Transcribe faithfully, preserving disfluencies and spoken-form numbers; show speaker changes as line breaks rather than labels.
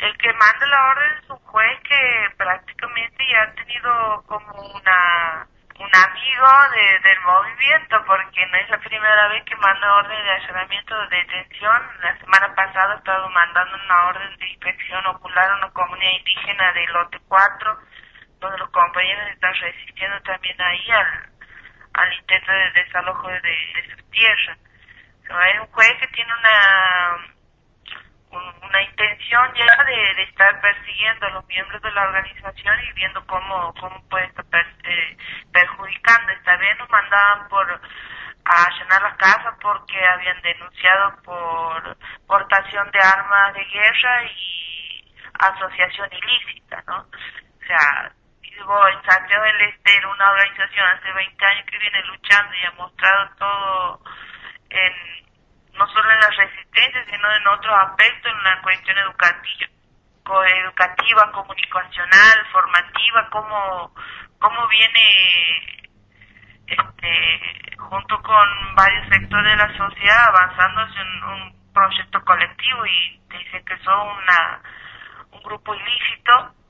el que manda la orden es un juez que prácticamente ya ha tenido como una un amigo de, del movimiento, porque no es la primera vez que manda orden de allanamiento de detención. La semana pasada ha estado mandando una orden de inspección ocular a una comunidad indígena de lote cuatro, donde los compañeros están resistiendo también ahí al, al intento de desalojo de, de sus tierras. O sea, es un juez que tiene una una intención ya de, de estar persiguiendo a los miembros de la organización y viendo cómo cómo puede estar per, eh, perjudicando. Esta vez nos mandaban por a allanar las casas porque habían denunciado por portación de armas de guerra y asociación ilícita, ¿no? O sea, digo, en Santiago del Estero, una organización hace veinte años que viene luchando y ha mostrado todo en no solo en la resistencia, sino en otros aspectos, en la cuestión educativa, educativa, comunicacional, formativa, cómo, cómo viene este, junto con varios sectores de la sociedad avanzando hacia un, un proyecto colectivo, y dicen que son una, un grupo ilícito